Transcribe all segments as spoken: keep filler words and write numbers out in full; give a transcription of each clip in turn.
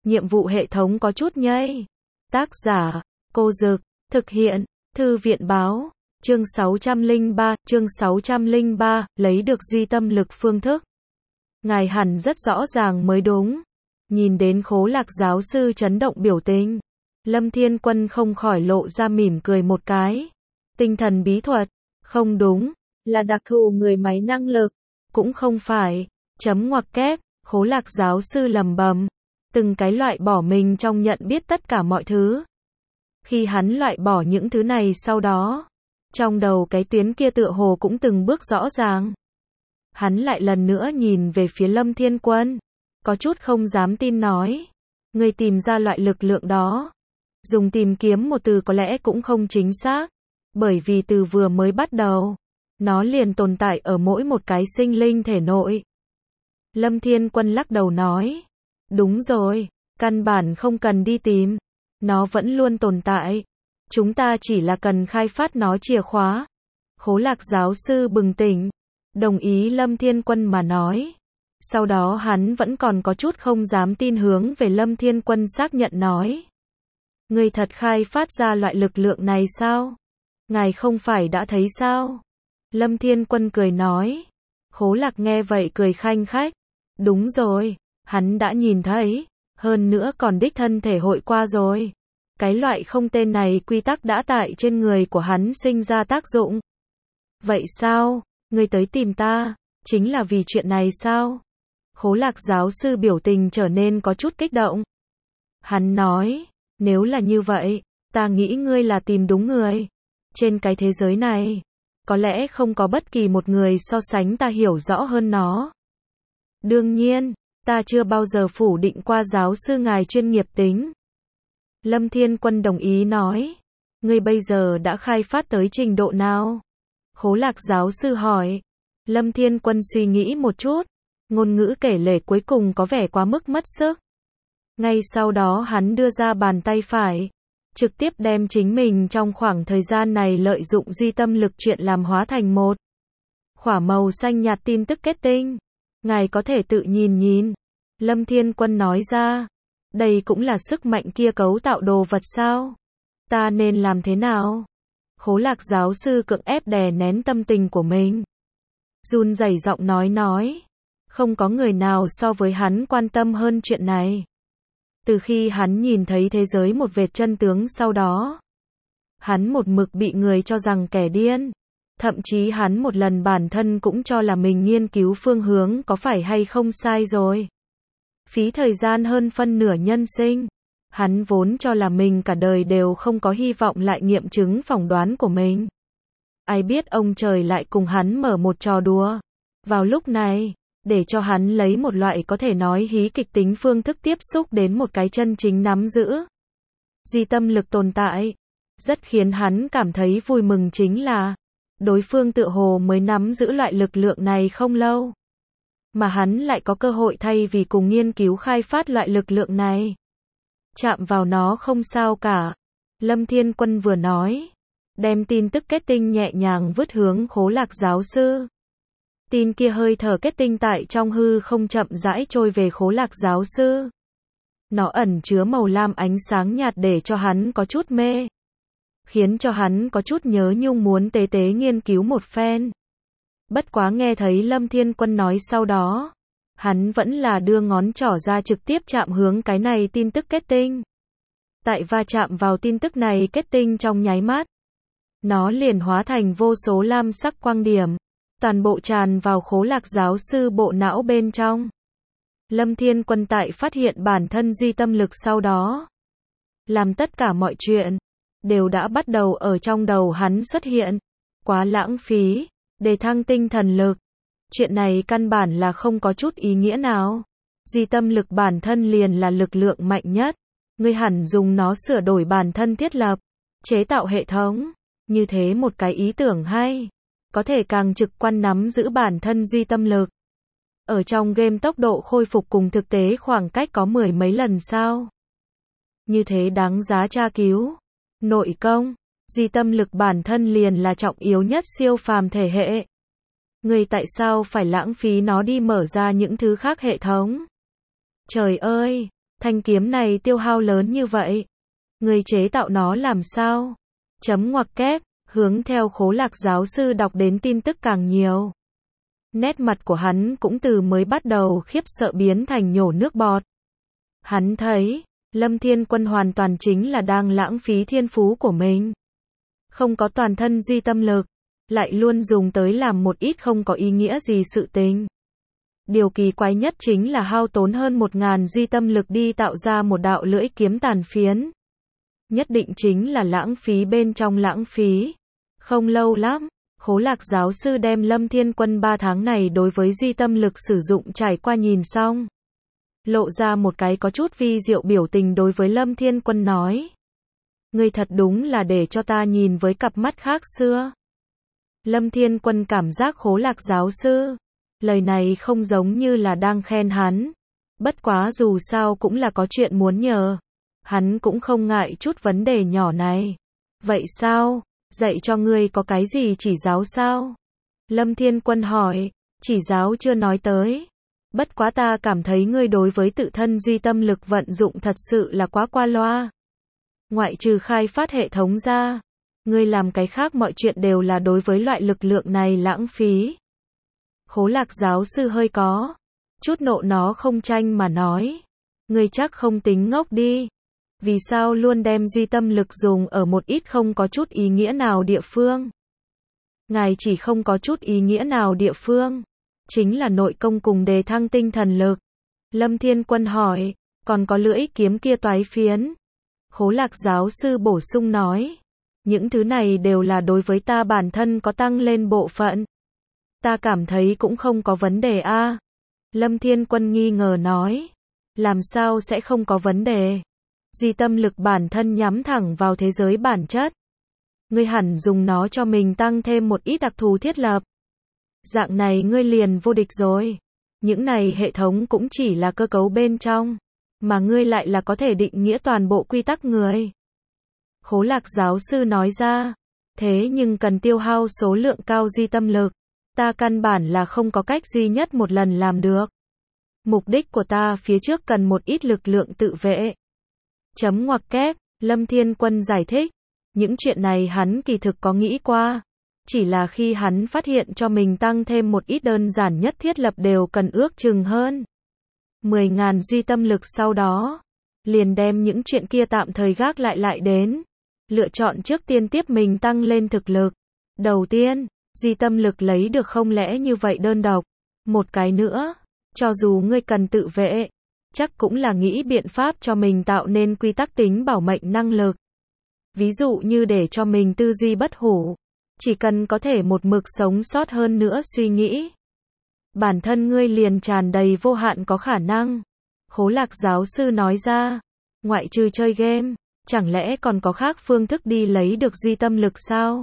nhiệm vụ hệ thống có chút nhây. Tác giả, Cô Dực, thực hiện, Thư viện báo, chương sáu trăm lẻ ba, chương sáu trăm lẻ ba, lấy được duy tâm lực phương thức. Ngài hẳn rất rõ ràng mới đúng. Nhìn đến Khố Lạc giáo sư chấn động biểu tình, Lâm Thiên Quân không khỏi lộ ra mỉm cười một cái. Tinh thần bí thuật, không đúng, là đặc thù người máy năng lực, cũng không phải, chấm ngoặc kép, Khố Lạc giáo sư lầm bầm, từng cái loại bỏ mình trong nhận biết tất cả mọi thứ. Khi hắn loại bỏ những thứ này sau đó, trong đầu cái tuyến kia tựa hồ cũng từng bước rõ ràng. Hắn lại lần nữa nhìn về phía Lâm Thiên Quân, có chút không dám tin nói, người tìm ra loại lực lượng đó. Dùng tìm kiếm một từ có lẽ cũng không chính xác, bởi vì từ vừa mới bắt đầu, nó liền tồn tại ở mỗi một cái sinh linh thể nội. Lâm Thiên Quân lắc đầu nói, đúng rồi, căn bản không cần đi tìm, nó vẫn luôn tồn tại, chúng ta chỉ là cần khai phát nó chìa khóa. Khố Lạc giáo sư bừng tỉnh, đồng ý Lâm Thiên Quân mà nói. Sau đó hắn vẫn còn có chút không dám tin hướng về Lâm Thiên Quân xác nhận nói, người thật khai phát ra loại lực lượng này sao? Ngài không phải đã thấy sao? Lâm Thiên Quân cười nói. Khố Lạc nghe vậy cười khanh khách, đúng rồi, hắn đã nhìn thấy, hơn nữa còn đích thân thể hội qua rồi. Cái loại không tên này quy tắc đã tại trên người của hắn sinh ra tác dụng. Vậy sao, ngươi tới tìm ta, chính là vì chuyện này sao? Khố Lạc giáo sư biểu tình trở nên có chút kích động. Hắn nói, nếu là như vậy, ta nghĩ ngươi là tìm đúng người. Trên cái thế giới này, có lẽ không có bất kỳ một người so sánh ta hiểu rõ hơn nó. Đương nhiên, ta chưa bao giờ phủ định qua giáo sư ngài chuyên nghiệp tính. Lâm Thiên Quân đồng ý nói, ngươi bây giờ đã khai phát tới trình độ nào? Khố Lạc giáo sư hỏi. Lâm Thiên Quân suy nghĩ một chút, ngôn ngữ kể lể cuối cùng có vẻ quá mức mất sức. Ngay sau đó hắn đưa ra bàn tay phải, trực tiếp đem chính mình trong khoảng thời gian này lợi dụng duy tâm lực chuyện làm hóa thành một khỏa màu xanh nhạt tin tức kết tinh. Ngài có thể tự nhìn nhìn. Lâm Thiên Quân nói ra, đây cũng là sức mạnh kia cấu tạo đồ vật sao? Ta nên làm thế nào? Khố Lạc giáo sư cưỡng ép đè nén tâm tình của mình, run rẩy giọng nói nói, không có người nào so với hắn quan tâm hơn chuyện này. Từ khi hắn nhìn thấy thế giới một vệt chân tướng sau đó, hắn một mực bị người cho rằng kẻ điên. Thậm chí hắn một lần bản thân cũng cho là mình nghiên cứu phương hướng có phải hay không sai rồi. Phí thời gian hơn phân nửa nhân sinh. Hắn vốn cho là mình cả đời đều không có hy vọng lại nghiệm chứng phỏng đoán của mình. Ai biết ông trời lại cùng hắn mở một trò đùa. Vào lúc này, để cho hắn lấy một loại có thể nói hí kịch tính phương thức tiếp xúc đến một cái chân chính nắm giữ duy tâm lực tồn tại. Rất khiến hắn cảm thấy vui mừng chính là, đối phương tựa hồ mới nắm giữ loại lực lượng này không lâu, mà hắn lại có cơ hội thay vì cùng nghiên cứu khai phát loại lực lượng này. Chạm vào nó không sao cả. Lâm Thiên Quân vừa nói, đem tin tức kết tinh nhẹ nhàng vứt hướng Khố Lạc giáo sư. Tin kia hơi thở kết tinh tại trong hư không chậm rãi trôi về Khố Lạc giáo sư. Nó ẩn chứa màu lam ánh sáng nhạt để cho hắn có chút mê, khiến cho hắn có chút nhớ nhung muốn tế tế nghiên cứu một phen. Bất quá nghe thấy Lâm Thiên Quân nói sau đó, hắn vẫn là đưa ngón trỏ ra trực tiếp chạm hướng cái này tin tức kết tinh. Tại va chạm vào tin tức này kết tinh trong nháy mắt, nó liền hóa thành vô số lam sắc quang điểm, toàn bộ tràn vào Khố Lạc giáo sư bộ não bên trong. Lâm Thiên Quân tại phát hiện bản thân duy tâm lực sau đó, làm tất cả mọi chuyện đều đã bắt đầu ở trong đầu hắn xuất hiện. Quá lãng phí, để thăng tinh thần lực. Chuyện này căn bản là không có chút ý nghĩa nào. Duy tâm lực bản thân liền là lực lượng mạnh nhất. Ngươi hẳn dùng nó sửa đổi bản thân thiết lập, chế tạo hệ thống. Như thế một cái ý tưởng hay, có thể càng trực quan nắm giữ bản thân duy tâm lực. Ở trong game tốc độ khôi phục cùng thực tế khoảng cách có mười mấy lần sao? Như thế đáng giá tra cứu. Nội công, duy tâm lực bản thân liền là trọng yếu nhất siêu phàm thể hệ. Người tại sao phải lãng phí nó đi mở ra những thứ khác hệ thống? Trời ơi, Thanh kiếm này tiêu hao lớn như vậy. Người chế tạo nó làm sao? Chấm ngoặc kép, hướng theo Khố Lạc giáo sư đọc đến tin tức càng nhiều. Nét mặt của hắn cũng từ mới bắt đầu khiếp sợ biến thành nhổ nước bọt. Hắn thấy, Lâm Thiên Quân hoàn toàn chính là đang lãng phí thiên phú của mình. Không có toàn thân duy tâm lực, lại luôn dùng tới làm một ít không có ý nghĩa gì sự tình. Điều kỳ quái nhất chính là hao tốn hơn một ngàn duy tâm lực đi tạo ra một đạo lưỡi kiếm tàn phiến. Nhất định chính là lãng phí bên trong lãng phí. Không lâu lắm, Khố Lạc giáo sư đem Lâm Thiên Quân ba tháng này đối với duy tâm lực sử dụng trải qua nhìn xong. Lộ ra một cái có chút vi diệu biểu tình đối với Lâm Thiên Quân nói. Ngươi thật đúng là để cho ta nhìn với cặp mắt khác xưa. Lâm Thiên Quân cảm giác Khố Lạc giáo sư. Lời này không giống như là đang khen hắn. Bất quá dù sao cũng là có chuyện muốn nhờ. Hắn cũng không ngại chút vấn đề nhỏ này. Vậy sao? Dạy cho ngươi có cái gì chỉ giáo sao? Lâm Thiên Quân hỏi. Chỉ giáo chưa nói tới. Bất quá ta cảm thấy ngươi đối với tự thân duy tâm lực vận dụng thật sự là quá qua loa. Ngoại trừ khai phát hệ thống ra, ngươi làm cái khác mọi chuyện đều là đối với loại lực lượng này lãng phí. Khố Lạc giáo sư hơi có chút nộ nó không tranh mà nói. Ngươi chắc không tính ngốc đi. Vì sao luôn đem duy tâm lực dùng ở một ít không có chút ý nghĩa nào địa phương? Ngài chỉ không có chút ý nghĩa nào địa phương. Chính là nội công cùng đề thăng tinh thần lực. Lâm Thiên Quân hỏi, còn có lưỡi kiếm kia toái phiến. Khố Lạc giáo sư bổ sung nói, những thứ này đều là đối với ta bản thân có tăng lên bộ phận. Ta cảm thấy cũng không có vấn đề a. À. Lâm Thiên Quân nghi ngờ nói, làm sao sẽ không có vấn đề? Duy tâm lực bản thân nhắm thẳng vào thế giới bản chất. Ngươi hẳn dùng nó cho mình tăng thêm một ít đặc thù thiết lập. Dạng này ngươi liền vô địch rồi. Những này hệ thống cũng chỉ là cơ cấu bên trong, mà ngươi lại là có thể định nghĩa toàn bộ quy tắc người. Khố Lạc giáo sư nói ra, thế nhưng cần tiêu hao số lượng cao duy tâm lực. Ta căn bản là không có cách duy nhất một lần làm được. Mục đích của ta phía trước cần một ít lực lượng tự vệ. Chấm ngoặc kép, Lâm Thiên Quân giải thích. Những chuyện này hắn kỳ thực có nghĩ qua. Chỉ là khi hắn phát hiện cho mình tăng thêm một ít đơn giản nhất thiết lập đều cần ước chừng hơn mười ngàn duy tâm lực sau đó. Liền đem những chuyện kia tạm thời gác lại lại đến. Lựa chọn trước tiên tiếp mình tăng lên thực lực. Đầu tiên, duy tâm lực lấy được không lẽ như vậy đơn độc. Một cái nữa, cho dù ngươi cần tự vệ, chắc cũng là nghĩ biện pháp cho mình tạo nên quy tắc tính bảo mệnh năng lực. Ví dụ như để cho mình tư duy bất hủ. Chỉ cần có thể một mực sống sót hơn nữa suy nghĩ. Bản thân ngươi liền tràn đầy vô hạn có khả năng. Khố Lạc giáo sư nói ra, ngoại trừ chơi game, chẳng lẽ còn có khác phương thức đi lấy được duy tâm lực sao?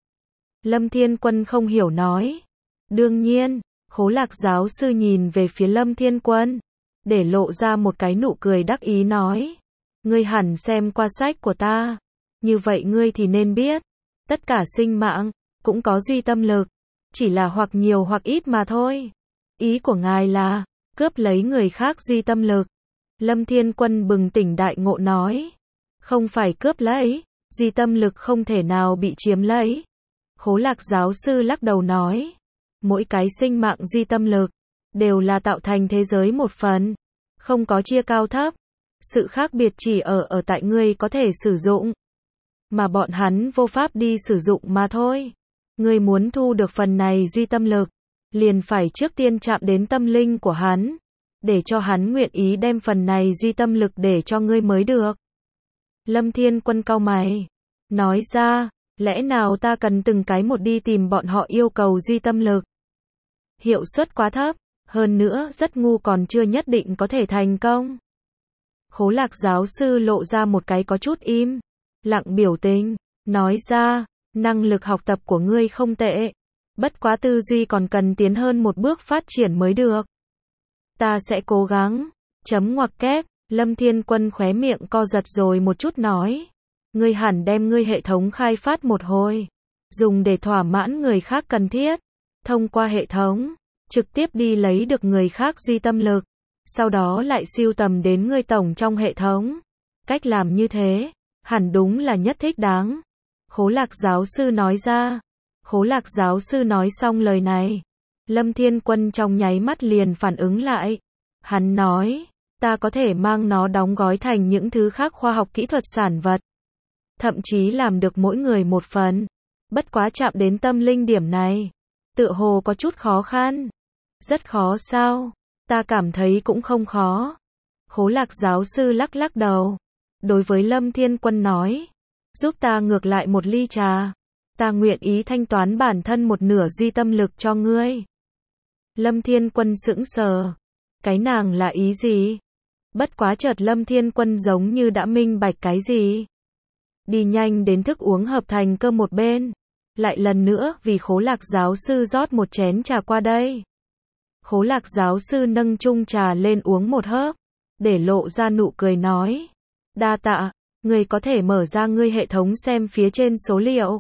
Lâm Thiên Quân không hiểu nói. Đương nhiên, Khố Lạc giáo sư nhìn về phía Lâm Thiên Quân, để lộ ra một cái nụ cười đắc ý nói. Ngươi hẳn xem qua sách của ta. Như vậy ngươi thì nên biết. Tất cả sinh mạng, cũng có duy tâm lực. Chỉ là hoặc nhiều hoặc ít mà thôi. Ý của ngài là, cướp lấy người khác duy tâm lực. Lâm Thiên Quân bừng tỉnh đại ngộ nói. Không phải cướp lấy, duy tâm lực không thể nào bị chiếm lấy. Khố Lạc giáo sư lắc đầu nói. Mỗi cái sinh mạng duy tâm lực, đều là tạo thành thế giới một phần. Không có chia cao thấp. Sự khác biệt chỉ ở ở tại ngươi có thể sử dụng. Mà bọn hắn vô pháp đi sử dụng mà thôi. Ngươi muốn thu được phần này duy tâm lực, liền phải trước tiên chạm đến tâm linh của hắn, để cho hắn nguyện ý đem phần này duy tâm lực để cho ngươi mới được. Lâm Thiên Quân cau mày, nói ra, lẽ nào ta cần từng cái một đi tìm bọn họ yêu cầu duy tâm lực? Hiệu suất quá thấp, hơn nữa rất ngu còn chưa nhất định có thể thành công. Khố Lạc giáo sư lộ ra một cái có chút im lặng biểu tình, nói ra, năng lực học tập của ngươi không tệ, bất quá tư duy còn cần tiến hơn một bước phát triển mới được. Ta sẽ cố gắng. Chấm ngoặc kép, Lâm Thiên Quân khóe miệng co giật rồi một chút nói. Ngươi hẳn đem ngươi hệ thống khai phát một hồi, dùng để thỏa mãn người khác cần thiết, thông qua hệ thống, trực tiếp đi lấy được người khác duy tâm lực. sau đó lại siêu tầm đến ngươi tổng trong hệ thống. Cách làm như thế, hẳn đúng là nhất thích đáng. Khố Lạc giáo sư nói ra. Khố Lạc giáo sư nói xong lời này, Lâm Thiên Quân trong nháy mắt liền phản ứng lại. Hắn nói, ta có thể mang nó đóng gói thành những thứ khác khoa học kỹ thuật sản vật. Thậm chí làm được mỗi người một phần. Bất quá chạm đến tâm linh điểm này, tựa hồ có chút khó khăn. Rất khó sao? Ta cảm thấy cũng không khó. Khố Lạc giáo sư lắc lắc đầu. Đối với Lâm Thiên Quân nói, giúp ta ngược lại một ly trà. Ta nguyện ý thanh toán bản thân một nửa duy tâm lực cho ngươi. Lâm Thiên Quân sững sờ. Cái nàng là ý gì? Bất quá chợt Lâm Thiên Quân giống như đã minh bạch cái gì. Đi nhanh đến thức uống hợp thành cơm một bên. Lại lần nữa vì Khố Lạc giáo sư rót một chén trà qua đây. Khố Lạc giáo sư nâng chung trà lên uống một hớp, để lộ ra nụ cười nói. Đa tạ, người có thể mở ra ngươi hệ thống xem phía trên số liệu.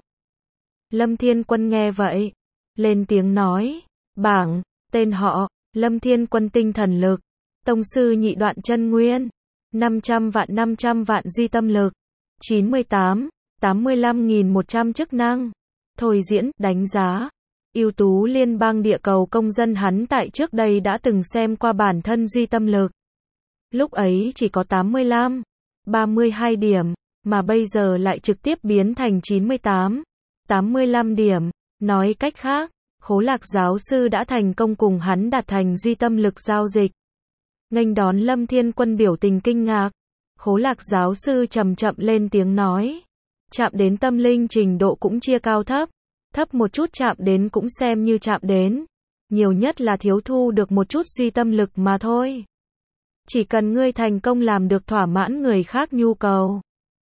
Lâm Thiên Quân nghe vậy, lên tiếng nói. Bảng, tên họ, Lâm Thiên Quân tinh thần lực, tông sư nhị đoạn chân nguyên, năm trăm vạn năm trăm vạn duy tâm lực, chín mươi tám, tám mươi lăm nghìn một trăm chức năng. Thôi diễn, đánh giá. Ưu tú liên bang địa cầu công dân hắn tại trước đây đã từng xem qua bản thân duy tâm lực. Lúc ấy chỉ có tám mươi lăm, ba mươi hai điểm, mà bây giờ lại trực tiếp biến thành chín mươi tám, tám mươi lăm điểm. Nói cách khác, Khố Lạc giáo sư đã thành công cùng hắn đạt thành duy tâm lực giao dịch. Nghênh đón Lâm Thiên Quân biểu tình kinh ngạc. Khố Lạc giáo sư chậm chậm lên tiếng nói. Chạm đến tâm linh trình độ cũng chia cao thấp. Thấp một chút chạm đến cũng xem như chạm đến. Nhiều nhất là thiếu thu được một chút duy tâm lực mà thôi. Chỉ cần ngươi thành công làm được thỏa mãn người khác nhu cầu.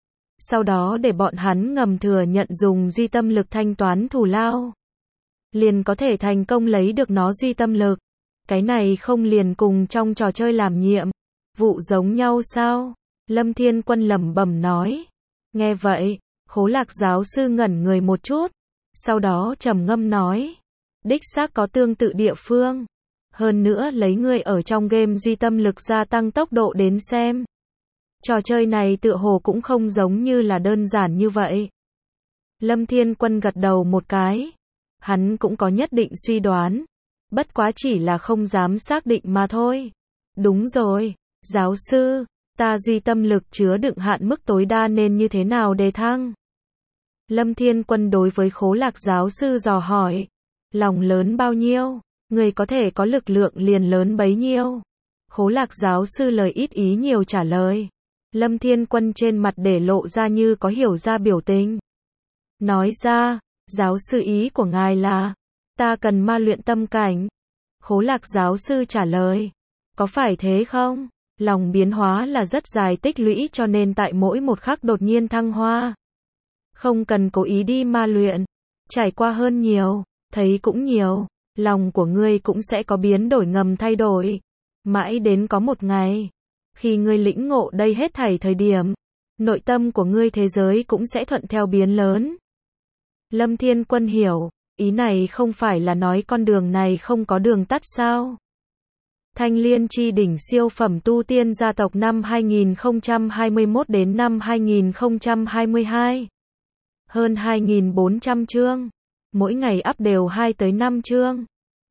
Sau đó để bọn hắn ngầm thừa nhận dùng duy tâm lực thanh toán thù lao. Liền có thể thành công lấy được nó duy tâm lực. Cái này không liền cùng trong trò chơi làm nhiệm vụ giống nhau sao? Lâm Thiên Quân lẩm bẩm nói. Nghe vậy, Khố Lạc giáo sư ngẩn người một chút. Sau đó trầm ngâm nói. Đích xác có tương tự địa phương. Hơn nữa lấy ngươi ở trong game duy tâm lực gia tăng tốc độ đến xem. Trò chơi này tựa hồ cũng không giống như là đơn giản như vậy. Lâm Thiên Quân gật đầu một cái. Hắn cũng có nhất định suy đoán. Bất quá chỉ là không dám xác định mà thôi. Đúng rồi, giáo sư, ta duy tâm lực chứa đựng hạn mức tối đa nên như thế nào đề thăng? Lâm Thiên Quân đối với Khố Lạc giáo sư dò hỏi. Lòng lớn bao nhiêu, người có thể có lực lượng liền lớn bấy nhiêu. Khố Lạc giáo sư lời ít ý nhiều trả lời. Lâm Thiên Quân trên mặt để lộ ra như có hiểu ra biểu tình. Nói ra, giáo sư ý của ngài là, ta cần ma luyện tâm cảnh. Khố Lạc giáo sư trả lời. Có phải thế không? Lòng biến hóa là rất dài tích lũy cho nên tại mỗi một khắc đột nhiên thăng hoa. Không cần cố ý đi ma luyện. Trải qua hơn nhiều, thấy cũng nhiều. Lòng của ngươi cũng sẽ có biến đổi ngầm thay đổi. Mãi đến có một ngày, khi ngươi lĩnh ngộ đây hết thảy thời điểm, nội tâm của ngươi thế giới cũng sẽ thuận theo biến lớn. Lâm Thiên Quân hiểu, ý này không phải là nói con đường này không có đường tắt sao? Thanh Liên Chi đỉnh siêu phẩm tu tiên gia tộc năm hai nghìn không trăm hai mươi mốt đến năm hai nghìn không trăm hai mươi hai. Hơn hai nghìn bốn trăm chương. Mỗi ngày up đều hai tới năm chương.